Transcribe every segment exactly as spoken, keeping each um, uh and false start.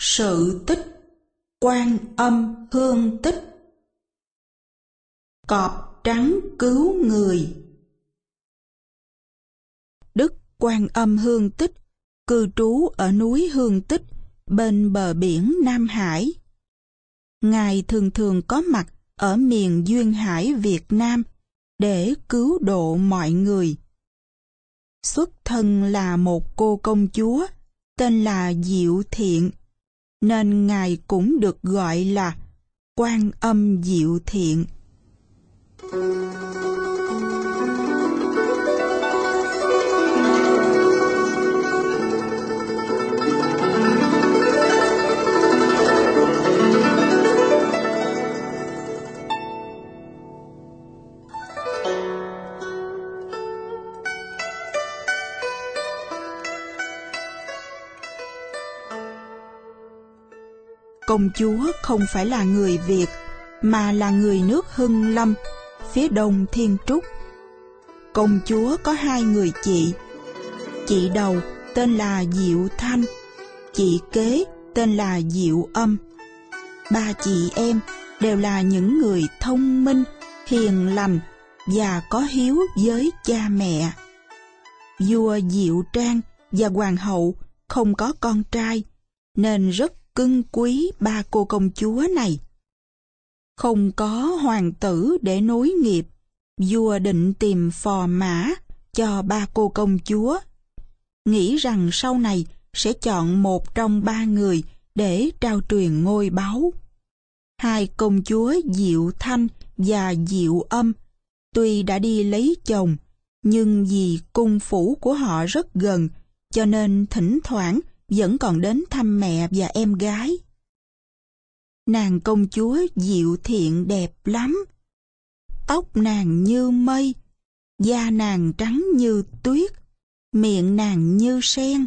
Sự tích Quan Âm Hương Tích. Cọp trắng cứu người. Đức Quan Âm Hương Tích cư trú ở núi Hương Tích bên bờ biển Nam Hải. Ngài thường thường có mặt ở miền duyên hải Việt Nam để cứu độ mọi người. Xuất thân là một cô công chúa tên là Diệu Thiện, nên Ngài cũng được gọi là Quan Âm Diệu Thiện. Công chúa không phải là người Việt, mà là người nước Hưng Lâm, phía đông Thiên Trúc. Công chúa có hai người chị. Chị đầu tên là Diệu Thanh, chị kế tên là Diệu Âm. Ba chị em đều là những người thông minh, hiền lành và có hiếu với cha mẹ. Vua Diệu Trang và hoàng hậu không có con trai, nên rất cưng quý ba cô công chúa này. Không có hoàng tử để nối nghiệp, vua định tìm phò mã cho ba cô công chúa, nghĩ rằng sau này sẽ chọn một trong ba người để trao truyền ngôi báu. Hai công chúa Diệu Thanh và Diệu Âm tuy đã đi lấy chồng, nhưng vì cung phủ của họ rất gần, cho nên thỉnh thoảng vẫn còn đến thăm mẹ và em gái. Nàng công chúa Diệu Thiện đẹp lắm. Tóc nàng như mây, da nàng trắng như tuyết, miệng nàng như sen.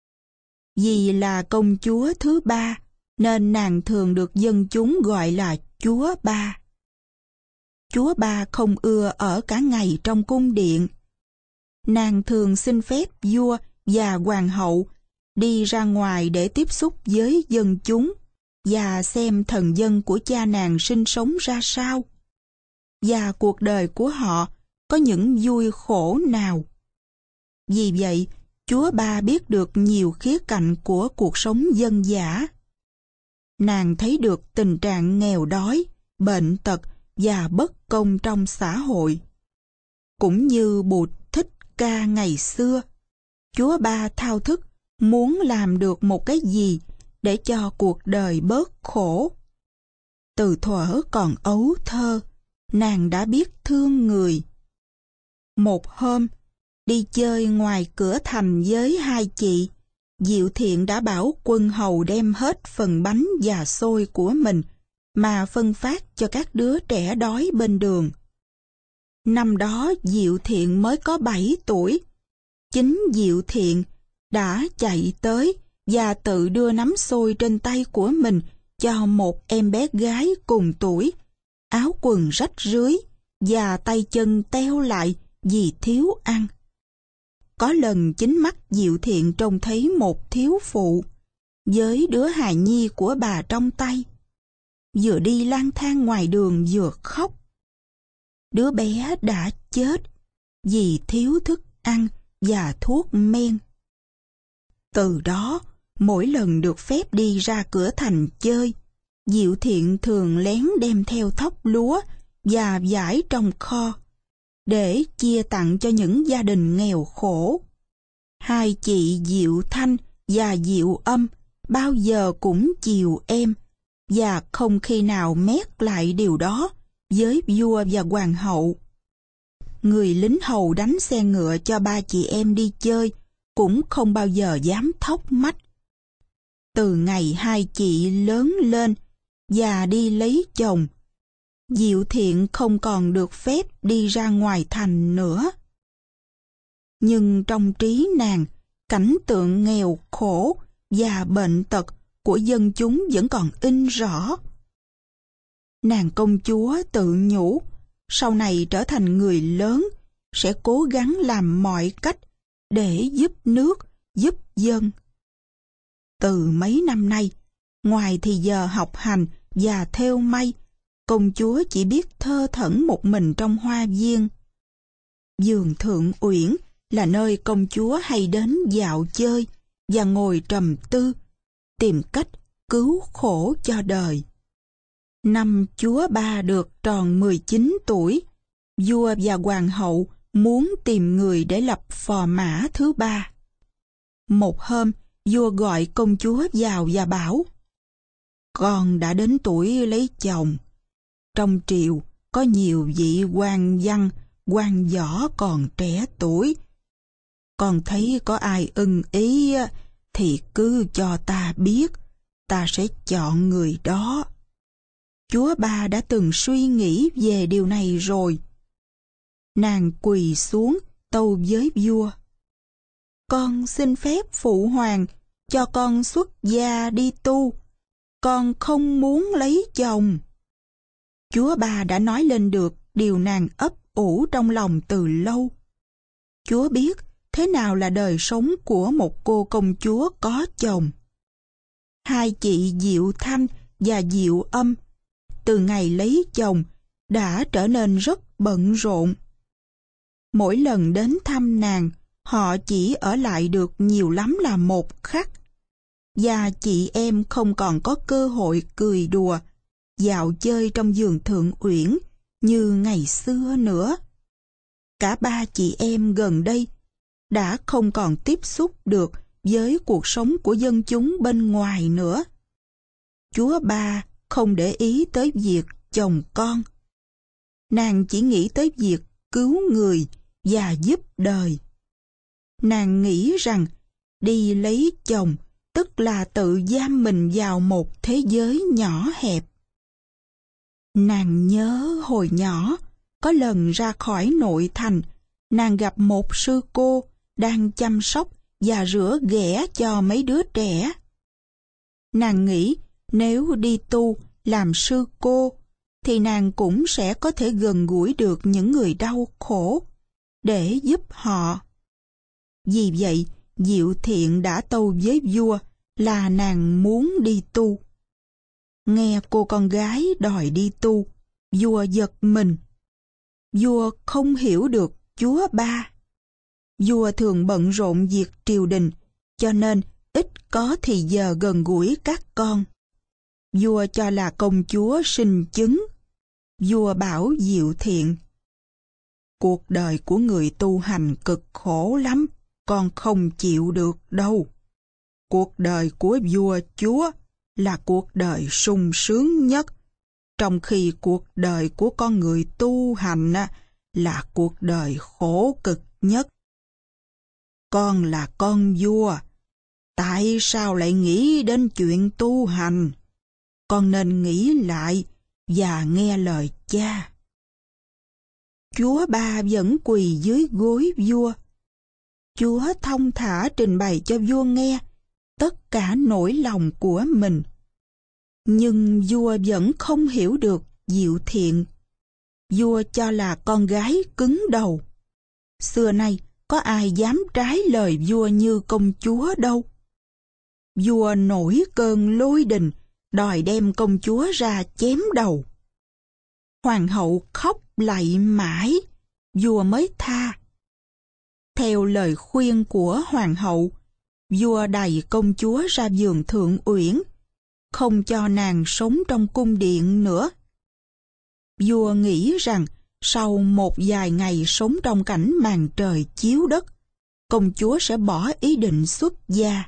Vì là công chúa thứ ba, nên nàng thường được dân chúng gọi là chúa ba. Chúa ba không ưa ở cả ngày trong cung điện. Nàng thường xin phép vua và hoàng hậu đi ra ngoài để tiếp xúc với dân chúng và xem thần dân của cha nàng sinh sống ra sao, và cuộc đời của họ có những vui khổ nào. Vì vậy, chúa ba biết được nhiều khía cạnh của cuộc sống dân dã. Nàng thấy được tình trạng nghèo đói, bệnh tật và bất công trong xã hội. Cũng như Bụt Thích Ca ngày xưa, chúa ba thao thức muốn làm được một cái gì để cho cuộc đời bớt khổ. Từ thuở còn ấu thơ, nàng đã biết thương người. Một hôm, đi chơi ngoài cửa thành với hai chị, Diệu Thiện đã bảo quân hầu đem hết phần bánh và xôi của mình mà phân phát cho các đứa trẻ đói bên đường. Năm đó Diệu Thiện mới có bảy tuổi. Chính Diệu Thiện đã chạy tới và tự đưa nắm xôi trên tay của mình cho một em bé gái cùng tuổi, áo quần rách rưới và tay chân teo lại vì thiếu ăn. Có lần chính mắt Diệu Thiện trông thấy một thiếu phụ với đứa hài nhi của bà trong tay, vừa đi lang thang ngoài đường vừa khóc. Đứa bé đã chết vì thiếu thức ăn và thuốc men. Từ đó, mỗi lần được phép đi ra cửa thành chơi, Diệu Thiện thường lén đem theo thóc lúa và vải trong kho để chia tặng cho những gia đình nghèo khổ. Hai chị Diệu Thanh và Diệu Âm bao giờ cũng chiều em, và không khi nào mét lại điều đó với vua và hoàng hậu. Người lính hầu đánh xe ngựa cho ba chị em đi chơi cũng không bao giờ dám thốc mách. Từ ngày hai chị lớn lên và đi lấy chồng, Diệu Thiện không còn được phép đi ra ngoài thành nữa. Nhưng trong trí nàng, cảnh tượng nghèo khổ và bệnh tật của dân chúng vẫn còn in rõ. Nàng công chúa tự nhủ, sau này trở thành người lớn, sẽ cố gắng làm mọi cách để giúp nước, giúp dân. Từ mấy năm nay, ngoài thì giờ học hành và thêu may, công chúa chỉ biết thơ thẩn một mình trong hoa viên. Vườn Thượng Uyển là nơi công chúa hay đến dạo chơi và ngồi trầm tư, tìm cách cứu khổ cho đời. Năm chúa Ba được tròn mười chín tuổi, vua và hoàng hậu muốn tìm người để lập phò mã thứ ba. Một hôm, vua gọi công chúa vào và bảo: "Con đã đến tuổi lấy chồng. Trong triều có nhiều vị quan văn, quan võ còn trẻ tuổi. Con thấy có ai ưng ý thì cứ cho ta biết, ta sẽ chọn người đó." Chúa Ba đã từng suy nghĩ về điều này rồi. Nàng quỳ xuống tâu với vua: "Con xin phép phụ hoàng cho con xuất gia đi tu. Con không muốn lấy chồng." Chúa Ba đã nói lên được điều nàng ấp ủ trong lòng từ lâu. Chúa biết thế nào là đời sống của một cô công chúa có chồng. Hai chị Diệu Thanh và Diệu Âm từ ngày lấy chồng đã trở nên rất bận rộn. Mỗi lần đến thăm nàng, họ chỉ ở lại được nhiều lắm là một khắc, và chị em không còn có cơ hội cười đùa, dạo chơi trong vườn Thượng Uyển như ngày xưa nữa. Cả ba chị em gần đây đã không còn tiếp xúc được với cuộc sống của dân chúng bên ngoài nữa. Chúa Ba không để ý tới việc chồng con. Nàng chỉ nghĩ tới việc cứu người và giúp đời. Nàng nghĩ rằng đi lấy chồng tức là tự giam mình vào một thế giới nhỏ hẹp. Nàng nhớ hồi nhỏ, có lần ra khỏi nội thành, nàng gặp một sư cô đang chăm sóc và rửa ghẻ cho mấy đứa trẻ. Nàng nghĩ nếu đi tu làm sư cô, thì nàng cũng sẽ có thể gần gũi được những người đau khổ, để giúp họ. Vì vậy, Diệu Thiện đã tâu với vua là nàng muốn đi tu. Nghe cô con gái đòi đi tu, vua giật mình. Vua không hiểu được Chúa Ba. Vua thường bận rộn việc triều đình, cho nên ít có thì giờ gần gũi các con. Vua cho là công chúa sinh chứng. Vua bảo Diệu Thiện: "Cuộc đời của người tu hành cực khổ lắm, con không chịu được đâu. Cuộc đời của vua chúa là cuộc đời sung sướng nhất, trong khi cuộc đời của con người tu hành là cuộc đời khổ cực nhất. Con là con vua, tại sao lại nghĩ đến chuyện tu hành? Con nên nghĩ lại và nghe lời cha." Chúa Ba vẫn quỳ dưới gối vua. Chúa thông thả trình bày cho vua nghe tất cả nỗi lòng của mình. Nhưng vua vẫn không hiểu được Diệu Thiện. Vua cho là con gái cứng đầu. Xưa nay có ai dám trái lời vua như công chúa đâu. Vua nổi cơn lôi đình, đòi đem công chúa ra chém đầu. Hoàng hậu khóc lạy mãi, vua mới tha. Theo lời khuyên của hoàng hậu, vua đày công chúa ra vườn Thượng Uyển, không cho nàng sống trong cung điện nữa. Vua nghĩ rằng sau một vài ngày sống trong cảnh màn trời chiếu đất, công chúa sẽ bỏ ý định xuất gia.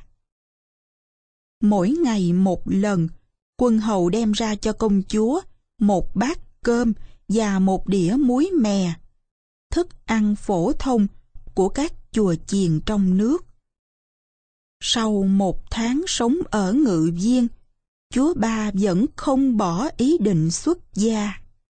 Mỗi ngày một lần, quân hầu đem ra cho công chúa một bát cơm và một đĩa muối mè, thức ăn phổ thông của các chùa chiền trong nước. Sau một tháng sống ở Ngự Viên, Chúa Ba vẫn không bỏ ý định xuất gia.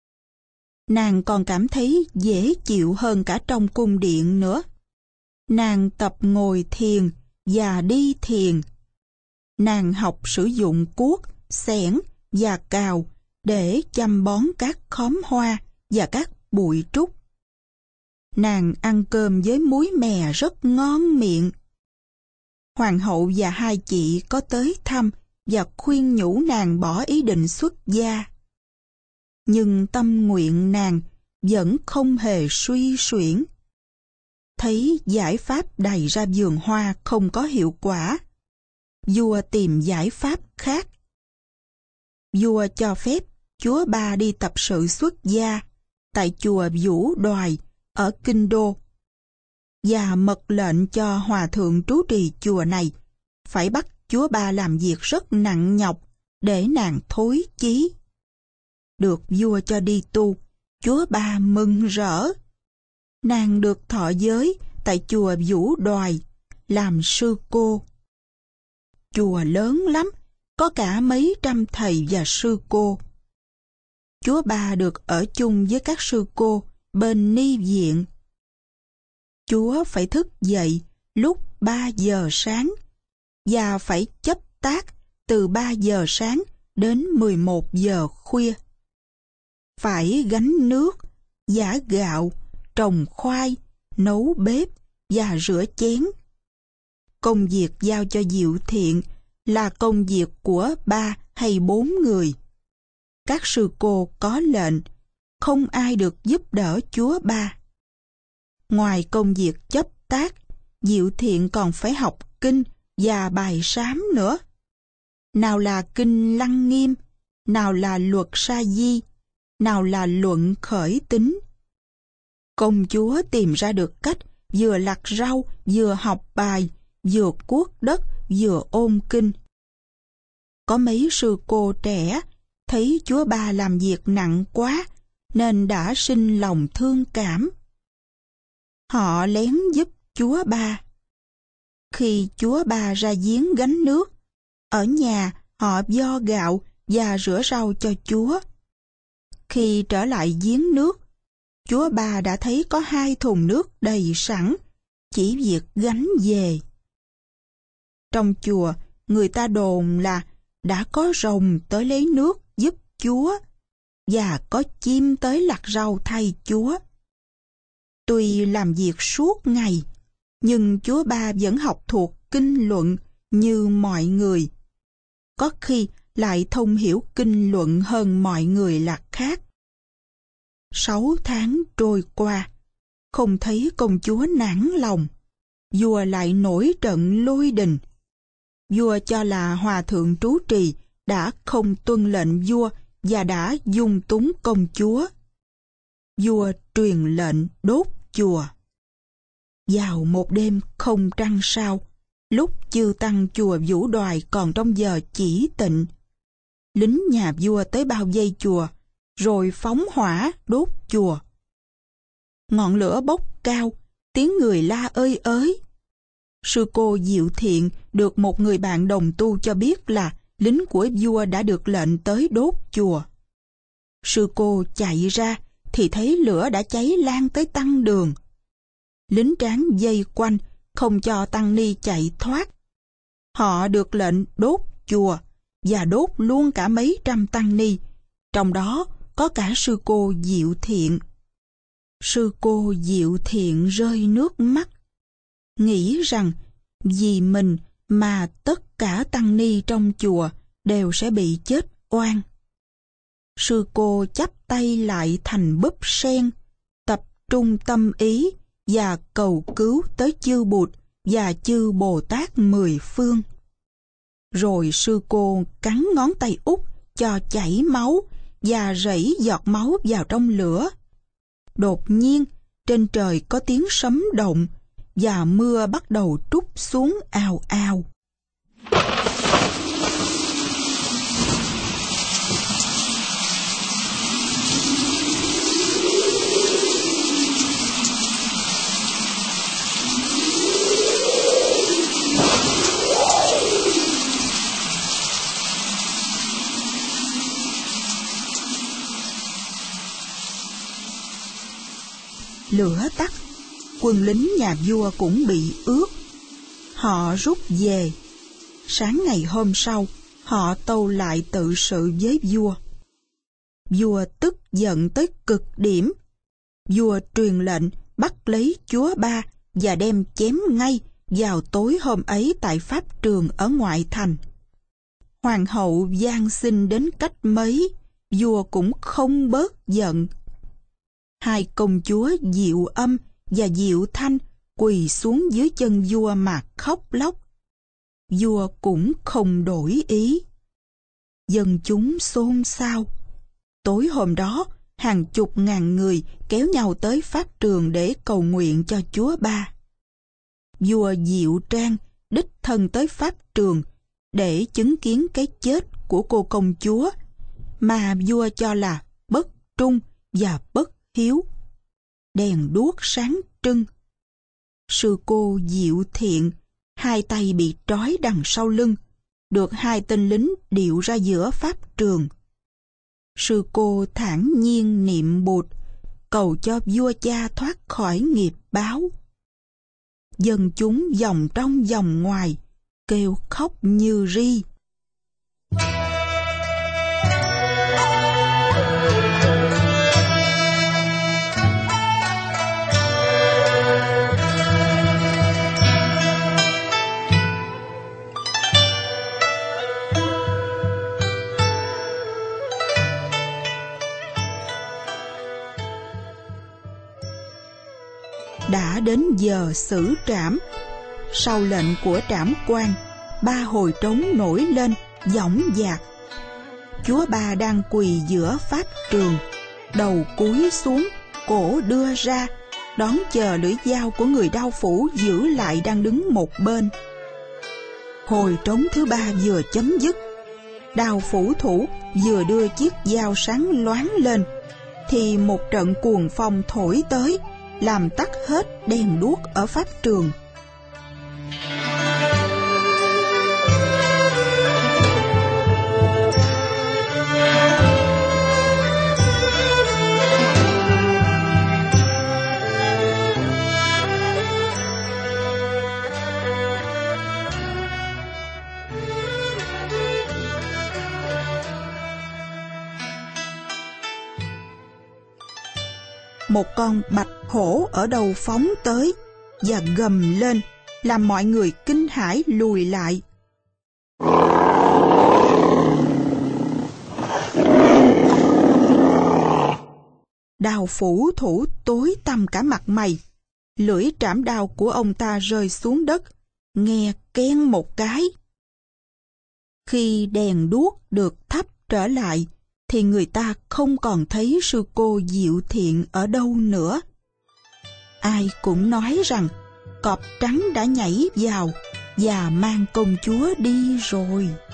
Nàng còn cảm thấy dễ chịu hơn cả trong cung điện nữa. Nàng tập ngồi thiền và đi thiền. Nàng học sử dụng cuốc, xẻng và cào để chăm bón các khóm hoa và các bụi trúc. Nàng ăn cơm với muối mè rất ngon miệng. Hoàng hậu và hai chị có tới thăm và khuyên nhủ nàng bỏ ý định xuất gia. Nhưng tâm nguyện nàng vẫn không hề suy xuyển. Thấy giải pháp đầy ra vườn hoa không có hiệu quả, vua tìm giải pháp khác. Vua cho phép chúa Ba đi tập sự xuất gia tại chùa Vũ Đoài ở Kinh Đô, và mật lệnh cho hòa thượng trú trì chùa này phải bắt chúa Ba làm việc rất nặng nhọc để nàng thối chí. Được vua cho đi tu, chúa Ba mừng rỡ. Nàng được thọ giới tại chùa Vũ Đoài làm sư cô. Chùa lớn lắm, có cả mấy trăm thầy và sư cô. Chúa Ba được ở chung với các sư cô bên ni viện. Chúa phải thức dậy lúc ba giờ sáng và phải chấp tác từ ba giờ sáng đến mười một giờ khuya. Phải gánh nước, giã gạo, trồng khoai, nấu bếp và rửa chén. Công việc giao cho Diệu Thiện là công việc của ba hay bốn người. Các sư cô có lệnh, không ai được giúp đỡ chúa Ba. Ngoài công việc chấp tác, Diệu Thiện còn phải học kinh và bài sám nữa. Nào là kinh Lăng Nghiêm, nào là luật Sa Di, nào là luận khởi tính. Công chúa tìm ra được cách vừa lặt rau, vừa học bài, vừa cuốc đất, vừa ôn kinh. Có mấy sư cô trẻ thấy chúa Ba làm việc nặng quá nên đã sinh lòng thương cảm. Họ lén giúp chúa Ba. Khi chúa Ba ra giếng gánh nước, ở nhà họ vo gạo và rửa rau cho chúa. Khi trở lại giếng nước, chúa Ba đã thấy có hai thùng nước đầy sẵn, chỉ việc gánh về. Trong chùa, người ta đồn là đã có rồng tới lấy nước giúp chúa, và có chim tới lặt rau thay chúa. Tuy làm việc suốt ngày, nhưng chúa Ba vẫn học thuộc kinh luận như mọi người. Có khi lại thông hiểu kinh luận hơn mọi người là khác. Sáu tháng trôi qua, không thấy công chúa nản lòng, vua lại nổi trận lôi đình. Vua cho là hòa thượng trú trì đã không tuân lệnh vua và đã dung túng công chúa. Vua truyền lệnh đốt chùa. Vào một đêm không trăng sao, lúc chư tăng chùa Vũ Đoài còn trong giờ chỉ tịnh, lính nhà vua tới bao vây chùa, rồi phóng hỏa đốt chùa. Ngọn lửa bốc cao, tiếng người la ơi ới. Sư cô Diệu Thiện được một người bạn đồng tu cho biết là lính của vua đã được lệnh tới đốt chùa. Sư cô chạy ra thì thấy lửa đã cháy lan tới tăng đường. Lính tráng vây quanh, không cho tăng ni chạy thoát. Họ được lệnh đốt chùa và đốt luôn cả mấy trăm tăng ni, trong đó có cả sư cô Diệu Thiện. Sư cô Diệu Thiện rơi nước mắt, nghĩ rằng vì mình mà tất cả tăng ni trong chùa đều sẽ bị chết oan. Sư cô chắp tay lại thành búp sen, tập trung tâm ý và cầu cứu tới chư Bụt và chư Bồ Tát mười phương. Rồi sư cô cắn ngón tay út cho chảy máu và rảy giọt máu vào trong lửa. Đột nhiên, trên trời có tiếng sấm động và mưa bắt đầu trút xuống ào ào. Lửa tắt, quân lính nhà vua cũng bị ướt. Họ rút về. Sáng ngày hôm sau, họ tâu lại tự sự với vua. Vua tức giận tới cực điểm. Vua truyền lệnh bắt lấy chúa Ba và đem chém ngay vào tối hôm ấy tại pháp trường ở ngoại thành. Hoàng hậu van xin đến cách mấy, vua cũng không bớt giận. Hai công chúa Diệu Âm và Diệu Thanh quỳ xuống dưới chân vua mà khóc lóc. Vua cũng không đổi ý. Dân chúng xôn xao. Tối hôm đó, hàng chục ngàn người kéo nhau tới pháp trường để cầu nguyện cho Chúa Ba. Vua Diệu Trang đích thân tới pháp trường để chứng kiến cái chết của cô công chúa mà vua cho là bất trung và bất hiếu. Đèn đuốc sáng trưng. Sư cô Diệu Thiện, hai tay bị trói đằng sau lưng, được hai tên lính điệu ra giữa pháp trường. Sư cô thản nhiên niệm Bụt, cầu cho vua cha thoát khỏi nghiệp báo. Dân chúng vòng trong vòng ngoài, kêu khóc như ri. Đã đến giờ xử trảm. Sau lệnh của trảm quan, ba hồi trống nổi lên dõng dạc. Chúa Ba đang quỳ giữa pháp trường, đầu cúi xuống, cổ đưa ra, đón chờ lưỡi dao của người đao phủ giữ lại đang đứng một bên. Hồi trống thứ ba vừa chấm dứt, đao phủ thủ vừa đưa chiếc dao sáng loáng lên, thì một trận cuồng phong thổi tới, làm tắt hết đèn đuốc ở pháp trường. Một con bạch hổ ở đầu phóng tới và gầm lên, làm mọi người kinh hãi lùi lại. Đao phủ thủ tối tăm cả mặt mày, lưỡi trảm đao của ông ta rơi xuống đất, nghe keng một cái. Khi đèn đuốc được thắp trở lại, thì người ta không còn thấy sư cô Diệu Thiện ở đâu nữa. Ai cũng nói rằng cọp trắng đã nhảy vào và mang công chúa đi rồi.